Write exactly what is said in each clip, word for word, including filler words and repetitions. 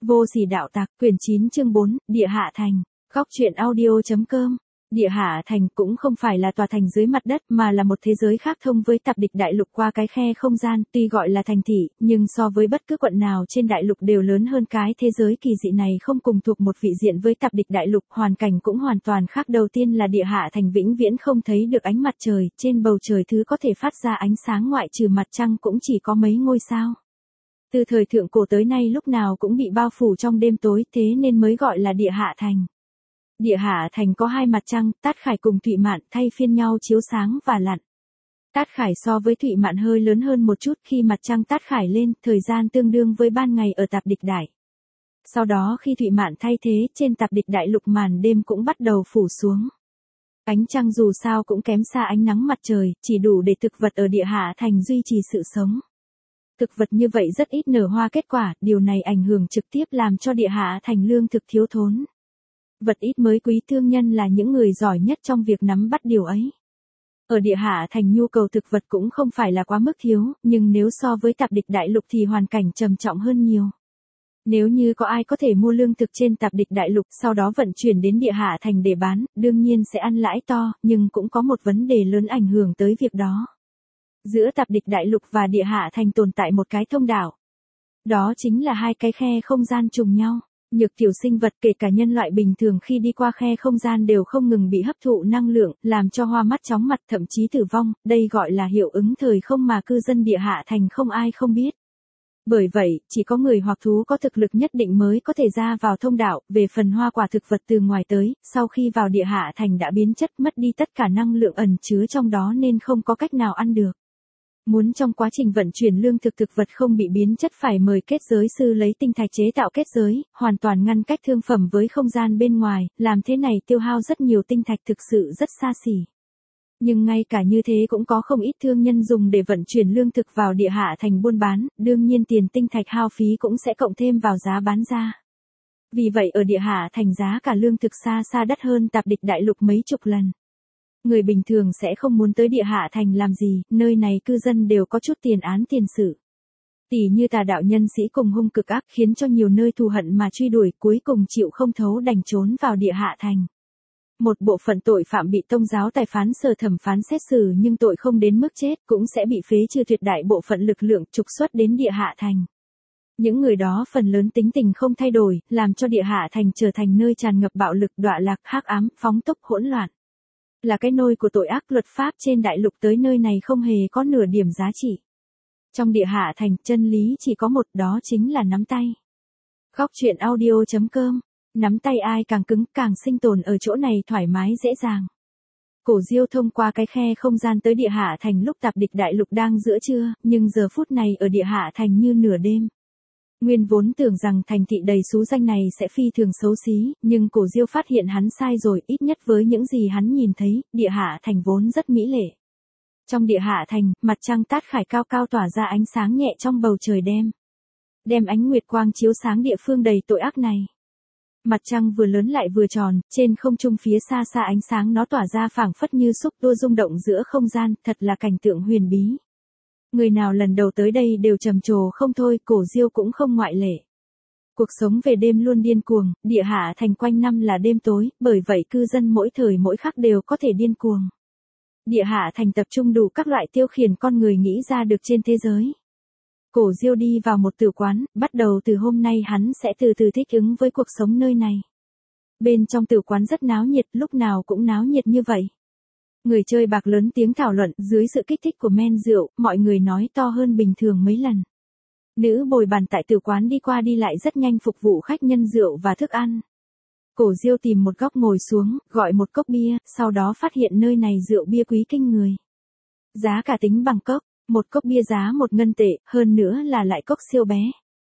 Vô sỉ đạo tặc, quyển chín chương bốn, Địa Hạ Thành, góc truyện audio.com. Địa Hạ Thành cũng không phải là tòa thành dưới mặt đất mà là một thế giới khác thông với Tạp Địch Đại Lục qua cái khe không gian, tuy gọi là thành thị, nhưng so với bất cứ quận nào trên đại lục đều lớn hơn. Cái thế giới kỳ dị này không cùng thuộc một vị diện với Tạp Địch Đại Lục, hoàn cảnh cũng hoàn toàn khác. Đầu tiên là Địa Hạ Thành vĩnh viễn không thấy được ánh mặt trời, trên bầu trời thứ có thể phát ra ánh sáng ngoại trừ mặt trăng cũng chỉ có mấy ngôi sao. Từ thời thượng cổ tới nay lúc nào cũng bị bao phủ trong đêm tối, thế nên mới gọi là Địa Hạ Thành. Địa Hạ Thành có hai mặt trăng, Tát Khải cùng Thụy Mạn thay phiên nhau chiếu sáng và lặn. Tát Khải so với Thụy Mạn hơi lớn hơn một chút, khi mặt trăng Tát Khải lên, thời gian tương đương với ban ngày ở Tạp Địch Đại. Sau đó khi Thụy Mạn thay thế, trên Tạp Địch Đại Lục màn đêm cũng bắt đầu phủ xuống. Ánh trăng dù sao cũng kém xa ánh nắng mặt trời, chỉ đủ để thực vật ở Địa Hạ Thành duy trì sự sống. Thực vật như vậy rất ít nở hoa kết quả, điều này ảnh hưởng trực tiếp làm cho Địa Hạ Thành lương thực thiếu thốn. Vật ít mới quý, thương nhân là những người giỏi nhất trong việc nắm bắt điều ấy. Ở Địa Hạ Thành nhu cầu thực vật cũng không phải là quá mức thiếu, nhưng nếu so với Tạp Địch Đại Lục thì hoàn cảnh trầm trọng hơn nhiều. Nếu như có ai có thể mua lương thực trên Tạp Địch Đại Lục sau đó vận chuyển đến Địa Hạ Thành để bán, đương nhiên sẽ ăn lãi to, nhưng cũng có một vấn đề lớn ảnh hưởng tới việc đó. Giữa Tạp Địch Đại Lục và Địa Hạ Thành tồn tại một cái thông đạo. Đó chính là hai cái khe không gian trùng nhau. Nhược tiểu sinh vật kể cả nhân loại bình thường khi đi qua khe không gian đều không ngừng bị hấp thụ năng lượng, làm cho hoa mắt chóng mặt thậm chí tử vong, đây gọi là hiệu ứng thời không mà cư dân Địa Hạ Thành không ai không biết. Bởi vậy, chỉ có người hoặc thú có thực lực nhất định mới có thể ra vào thông đạo. Về phần hoa quả thực vật từ ngoài tới, sau khi vào Địa Hạ Thành đã biến chất, mất đi tất cả năng lượng ẩn chứa trong đó nên không có cách nào ăn được. Muốn trong quá trình vận chuyển lương thực thực vật không bị biến chất phải mời kết giới sư lấy tinh thạch chế tạo kết giới, hoàn toàn ngăn cách thương phẩm với không gian bên ngoài, làm thế này tiêu hao rất nhiều tinh thạch, thực sự rất xa xỉ. Nhưng ngay cả như thế cũng có không ít thương nhân dùng để vận chuyển lương thực vào Địa Hạ Thành buôn bán, đương nhiên tiền tinh thạch hao phí cũng sẽ cộng thêm vào giá bán ra. Vì vậy ở Địa Hạ Thành giá cả lương thực xa xa đắt hơn Tạp Địch Đại Lục mấy chục lần. Người bình thường sẽ không muốn tới Địa Hạ Thành làm gì, nơi này cư dân đều có chút tiền án tiền sự. Tỉ như tà đạo nhân sĩ cùng hung cực ác khiến cho nhiều nơi thù hận mà truy đuổi, cuối cùng chịu không thấu đành trốn vào Địa Hạ Thành. Một bộ phận tội phạm bị tông giáo tài phán sơ thẩm phán xét xử nhưng tội không đến mức chết cũng sẽ bị phế trừ, tuyệt đại bộ phận lực lượng trục xuất đến Địa Hạ Thành. Những người đó phần lớn tính tình không thay đổi, làm cho Địa Hạ Thành trở thành nơi tràn ngập bạo lực, đọa lạc, hắc ám, phóng túc, hỗn loạn. Là cái nôi của tội ác, luật pháp trên đại lục tới nơi này không hề có nửa điểm giá trị. Trong Địa Hạ Thành, chân lý chỉ có một, đó chính là nắm tay. Góc truyện audio.com. Nắm tay ai càng cứng càng sinh tồn ở chỗ này thoải mái dễ dàng. Cổ Diêu thông qua cái khe không gian tới Địa Hạ Thành lúc Tạp Địch Đại Lục đang giữa trưa, nhưng giờ phút này ở Địa Hạ Thành như nửa đêm. Nguyên vốn tưởng rằng thành thị đầy xú danh này sẽ phi thường xấu xí, nhưng Cổ Diêu phát hiện hắn sai rồi, ít nhất với những gì hắn nhìn thấy, Địa Hạ Thành vốn rất mỹ lệ. Trong Địa Hạ Thành, mặt trăng Tát Khải cao cao tỏa ra ánh sáng nhẹ trong bầu trời đêm. Đem ánh nguyệt quang chiếu sáng địa phương đầy tội ác này. Mặt trăng vừa lớn lại vừa tròn, trên không trung phía xa xa ánh sáng nó tỏa ra phảng phất như xúc tua rung động giữa không gian, thật là cảnh tượng huyền bí. Người nào lần đầu tới đây đều trầm trồ không thôi, Cổ Diêu cũng không ngoại lệ. Cuộc sống về đêm luôn điên cuồng, Địa Hạ Thành quanh năm là đêm tối, bởi vậy cư dân mỗi thời mỗi khắc đều có thể điên cuồng. Địa Hạ Thành tập trung đủ các loại tiêu khiển con người nghĩ ra được trên thế giới. Cổ Diêu đi vào một tử quán, bắt đầu từ hôm nay hắn sẽ từ từ thích ứng với cuộc sống nơi này. Bên trong tử quán rất náo nhiệt, lúc nào cũng náo nhiệt như vậy. Người chơi bạc lớn tiếng thảo luận, dưới sự kích thích của men rượu, mọi người nói to hơn bình thường mấy lần. Nữ bồi bàn tại tử quán đi qua đi lại rất nhanh phục vụ khách nhân rượu và thức ăn. Cổ Diêu tìm một góc ngồi xuống, gọi một cốc bia, sau đó phát hiện nơi này rượu bia quý kinh người. Giá cả tính bằng cốc, một cốc bia giá một ngân tệ, hơn nữa là lại cốc siêu bé.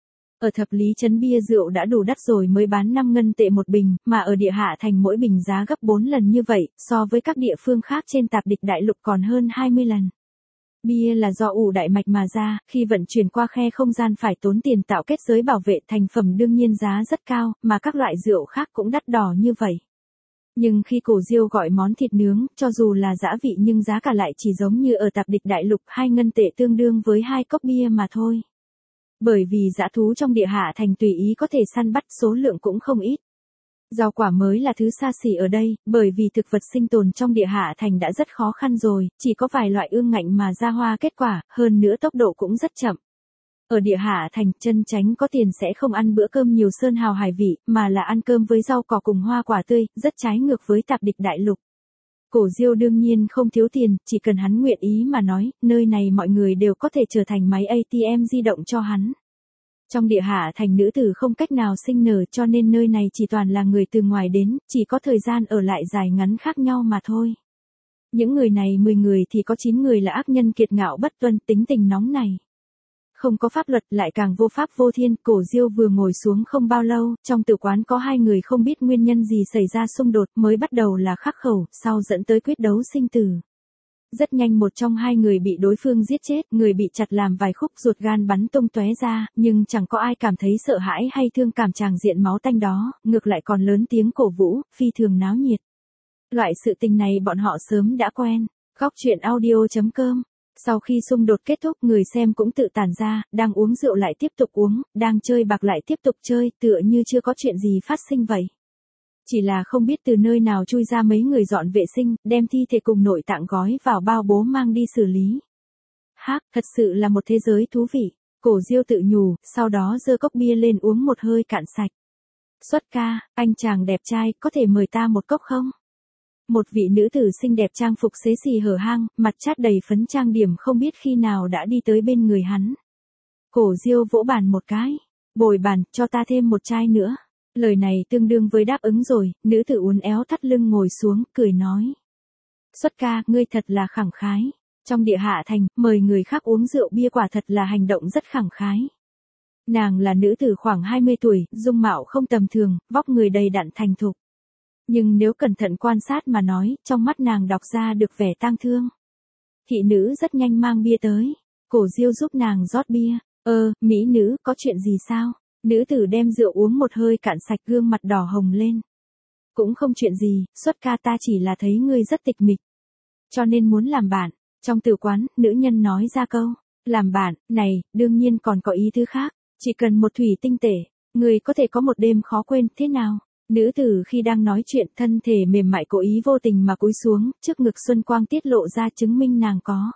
Ở thập lý trấn bia rượu đã đủ đắt rồi mới bán năm ngân tệ một bình, mà ở Địa Hạ Thành mỗi bình giá gấp bốn lần như vậy, so với các địa phương khác trên Tạp Địch Đại Lục còn hơn hai mươi lần. Bia là do ủ đại mạch mà ra, khi vận chuyển qua khe không gian phải tốn tiền tạo kết giới bảo vệ, thành phẩm đương nhiên giá rất cao, mà các loại rượu khác cũng đắt đỏ như vậy. Nhưng khi Cổ Diêu gọi món thịt nướng, cho dù là dã vị nhưng giá cả lại chỉ giống như ở Tạp Địch Đại Lục, hai ngân tệ tương đương với hai cốc bia mà thôi. Bởi vì dã thú trong Địa Hạ Thành tùy ý có thể săn bắt, số lượng cũng không ít. Rau quả mới là thứ xa xỉ ở đây, bởi vì thực vật sinh tồn trong Địa Hạ Thành đã rất khó khăn rồi, chỉ có vài loại ương ngạnh mà ra hoa kết quả, hơn nữa tốc độ cũng rất chậm. Ở Địa Hạ Thành, chân chánh có tiền sẽ không ăn bữa cơm nhiều sơn hào hải vị, mà là ăn cơm với rau cỏ cùng hoa quả tươi, rất trái ngược với tạp địch đại lục. Cổ Diêu đương nhiên không thiếu tiền, chỉ cần hắn nguyện ý mà nói, nơi này mọi người đều có thể trở thành máy a tê em di động cho hắn. Trong Địa Hạ Thành nữ tử không cách nào sinh nở, cho nên nơi này chỉ toàn là người từ ngoài đến, chỉ có thời gian ở lại dài ngắn khác nhau mà thôi. Những người này mười người thì có chín người là ác nhân kiệt ngạo bất tuân, tính tình nóng này. Không có pháp luật lại càng vô pháp vô thiên. Cổ Diêu vừa ngồi xuống không bao lâu, trong tử quán có hai người không biết nguyên nhân gì xảy ra xung đột, mới bắt đầu là khắc khẩu, sau dẫn tới quyết đấu sinh tử. Rất nhanh một trong hai người bị đối phương giết chết, người bị chặt làm vài khúc, ruột gan bắn tung tóe ra, nhưng chẳng có ai cảm thấy sợ hãi hay thương cảm tràng diện máu tanh đó, ngược lại còn lớn tiếng cổ vũ, phi thường náo nhiệt. Loại sự tình này bọn họ sớm đã quen. Góc truyện audio chấm com. Sau khi xung đột kết thúc, người xem cũng tự tản ra, đang uống rượu lại tiếp tục uống, đang chơi bạc lại tiếp tục chơi, tựa như chưa có chuyện gì phát sinh vậy. Chỉ là không biết từ nơi nào chui ra mấy người dọn vệ sinh, đem thi thể cùng nội tạng gói vào bao bố mang đi xử lý. Hác, thật sự là một thế giới thú vị. Cổ Diêu tự nhủ, sau đó giơ cốc bia lên uống một hơi cạn sạch. Xuất ca, anh chàng đẹp trai, có thể mời ta một cốc không? Một vị nữ tử xinh đẹp trang phục xế xì hở hang, mặt chát đầy phấn trang điểm không biết khi nào đã đi tới bên người hắn. Cổ Diêu vỗ bàn một cái. Bồi bàn, cho ta thêm một chai nữa. Lời này tương đương với đáp ứng rồi, nữ tử uốn éo thắt lưng ngồi xuống, cười nói. Xuất ca, ngươi thật là khẳng khái. Trong Địa Hạ Thành, mời người khác uống rượu bia quả thật là hành động rất khẳng khái. Nàng là nữ tử khoảng hai mươi tuổi, dung mạo không tầm thường, vóc người đầy đặn thành thục. Nhưng nếu cẩn thận quan sát mà nói, trong mắt nàng đọc ra được vẻ tang thương. Thị nữ rất nhanh mang bia tới. Cổ Diêu giúp nàng rót bia. Ơ, mỹ nữ, có chuyện gì sao? Nữ tử đem rượu uống một hơi cạn sạch, gương mặt đỏ hồng lên. Cũng không chuyện gì, xuất ca, ta chỉ là thấy ngươi rất tịch mịch. Cho nên muốn làm bạn. Trong tử quán, nữ nhân nói ra câu. Làm bạn, này, đương nhiên còn có ý thứ khác. Chỉ cần một thủy tinh tể, ngươi có thể có một đêm khó quên, thế nào? Nữ tử khi đang nói chuyện, thân thể mềm mại cố ý vô tình mà cúi xuống, trước ngực xuân quang tiết lộ ra chứng minh nàng có.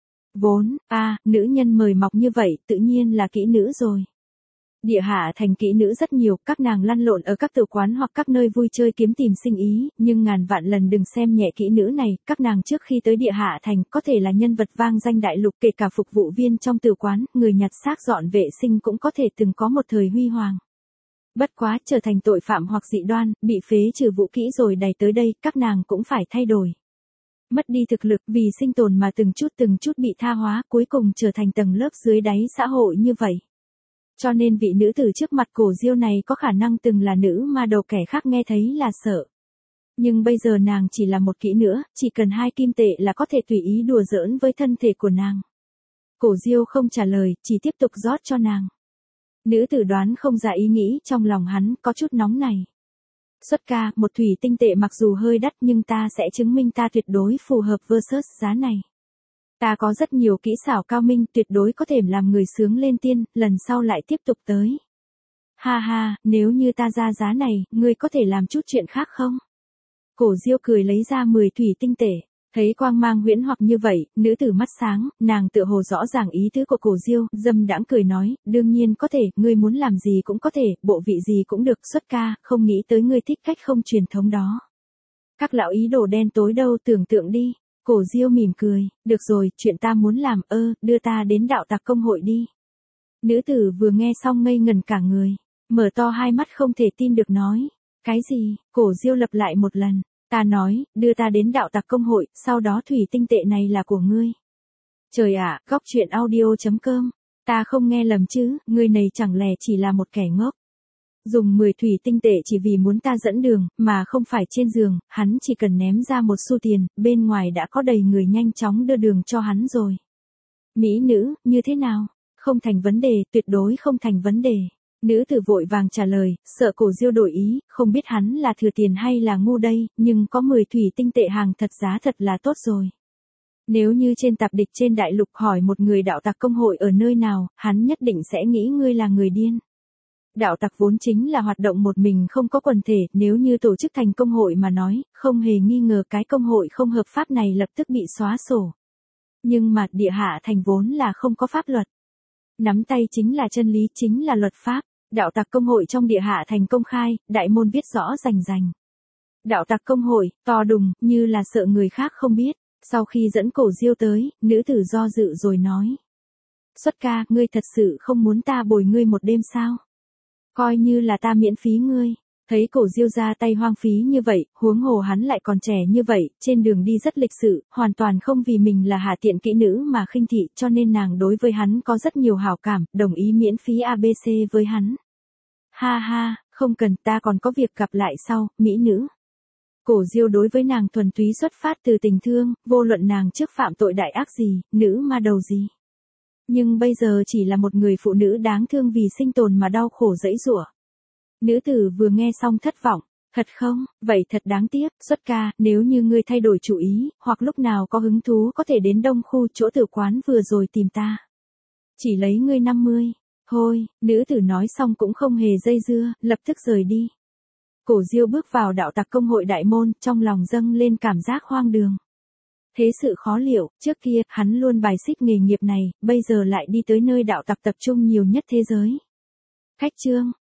Vốn, a à, nữ nhân mời mọc như vậy, tự nhiên là kỹ nữ rồi. Địa Hạ Thành kỹ nữ rất nhiều, các nàng lăn lộn ở các tử quán hoặc các nơi vui chơi kiếm tìm sinh ý, nhưng ngàn vạn lần đừng xem nhẹ kỹ nữ này, các nàng trước khi tới Địa Hạ Thành có thể là nhân vật vang danh đại lục, kể cả phục vụ viên trong tử quán, người nhặt xác dọn vệ sinh cũng có thể từng có một thời huy hoàng. Bất quá, trở thành tội phạm hoặc dị đoan, bị phế trừ vũ kỹ rồi đày tới đây, các nàng cũng phải thay đổi. Mất đi thực lực vì sinh tồn mà từng chút từng chút bị tha hóa, cuối cùng trở thành tầng lớp dưới đáy xã hội như vậy. Cho nên vị nữ tử trước mặt Cổ Diêu này có khả năng từng là nữ mà đầu kẻ khác nghe thấy là sợ. Nhưng bây giờ nàng chỉ là một kỹ nữa, chỉ cần hai kim tệ là có thể tùy ý đùa giỡn với thân thể của nàng. Cổ Diêu không trả lời, chỉ tiếp tục rót cho nàng. Nữ tử đoán không ra ý nghĩ trong lòng hắn, có chút nóng này. Xuất ca, một thủy tinh tệ mặc dù hơi đắt nhưng ta sẽ chứng minh ta tuyệt đối phù hợp versus giá này. Ta có rất nhiều kỹ xảo cao minh, tuyệt đối có thể làm người sướng lên tiên, lần sau lại tiếp tục tới. Ha ha, nếu như ta ra giá này, ngươi có thể làm chút chuyện khác không? Cổ Diêu cười lấy ra mười thủy tinh tệ. Thấy quang mang huyễn hoặc như vậy, nữ tử mắt sáng, nàng tựa hồ rõ ràng ý tứ của Cổ Diêu, dâm đãng cười nói, đương nhiên có thể, ngươi muốn làm gì cũng có thể, bộ vị gì cũng được, xuất ca, không nghĩ tới ngươi thích cách không truyền thống đó. Các lão ý đồ đen tối đâu, tưởng tượng đi. Cổ Diêu mỉm cười, được rồi, chuyện ta muốn làm, ơ, đưa ta đến đạo tặc công hội đi. Nữ tử vừa nghe xong ngây ngần cả người, mở to hai mắt không thể tin được nói, cái gì? Cổ Diêu lặp lại một lần. Ta nói, đưa ta đến đạo tặc công hội, sau đó thủy tinh tệ này là của ngươi. Trời ạ, góc truyện audio chấm com. Ta không nghe lầm chứ, ngươi này chẳng lẽ chỉ là một kẻ ngốc. Dùng mười thủy tinh tệ chỉ vì muốn ta dẫn đường, mà không phải trên giường, hắn chỉ cần ném ra một xu tiền, bên ngoài đã có đầy người nhanh chóng đưa đường cho hắn rồi. Mỹ nữ, như thế nào? Không thành vấn đề, tuyệt đối không thành vấn đề. Nữ tử vội vàng trả lời, sợ Cổ Diêu đổi ý, không biết hắn là thừa tiền hay là ngu đây, nhưng có mười thủy tinh tệ hàng thật giá thật là tốt rồi. Nếu như trên tạp địch trên đại lục hỏi một người đạo tặc công hội ở nơi nào, hắn nhất định sẽ nghĩ ngươi là người điên. Đạo tặc vốn chính là hoạt động một mình không có quần thể, nếu như tổ chức thành công hội mà nói, không hề nghi ngờ cái công hội không hợp pháp này lập tức bị xóa sổ. Nhưng mà địa hạ thành vốn là không có pháp luật. Nắm tay chính là chân lý, chính là luật pháp. Đạo tặc công hội trong địa hạ thành công khai, đại môn viết rõ rành rành. Đạo tặc công hội, to đùng, như là sợ người khác không biết. Sau khi dẫn Cổ Diêu tới, nữ tử do dự rồi nói. Xuất ca, ngươi thật sự không muốn ta bồi ngươi một đêm sao? Coi như là ta miễn phí ngươi. Thấy Cổ Diêu ra tay hoang phí như vậy, huống hồ hắn lại còn trẻ như vậy, trên đường đi rất lịch sự, hoàn toàn không vì mình là hạ tiện kỹ nữ mà khinh thị, cho nên nàng đối với hắn có rất nhiều hảo cảm, đồng ý miễn phí a bê xê với hắn. Ha ha, không cần, ta còn có việc gặp lại sau, mỹ nữ. Cổ Diêu đối với nàng thuần túy xuất phát từ tình thương, vô luận nàng trước phạm tội đại ác gì, nữ ma đầu gì. Nhưng bây giờ chỉ là một người phụ nữ đáng thương vì sinh tồn mà đau khổ dẫy giụa. Nữ tử vừa nghe xong thất vọng, thật không, vậy thật đáng tiếc, xuất ca, nếu như ngươi thay đổi chủ ý, hoặc lúc nào có hứng thú có thể đến đông khu chỗ tử quán vừa rồi tìm ta. Chỉ lấy ngươi năm mươi, thôi, nữ tử nói xong cũng không hề dây dưa, lập tức rời đi. Cổ Diêu bước vào đạo tặc công hội đại môn, trong lòng dâng lên cảm giác hoang đường. Thế sự khó liệu, trước kia, hắn luôn bài xích nghề nghiệp này, bây giờ lại đi tới nơi đạo tặc tập trung nhiều nhất thế giới. Khách trương,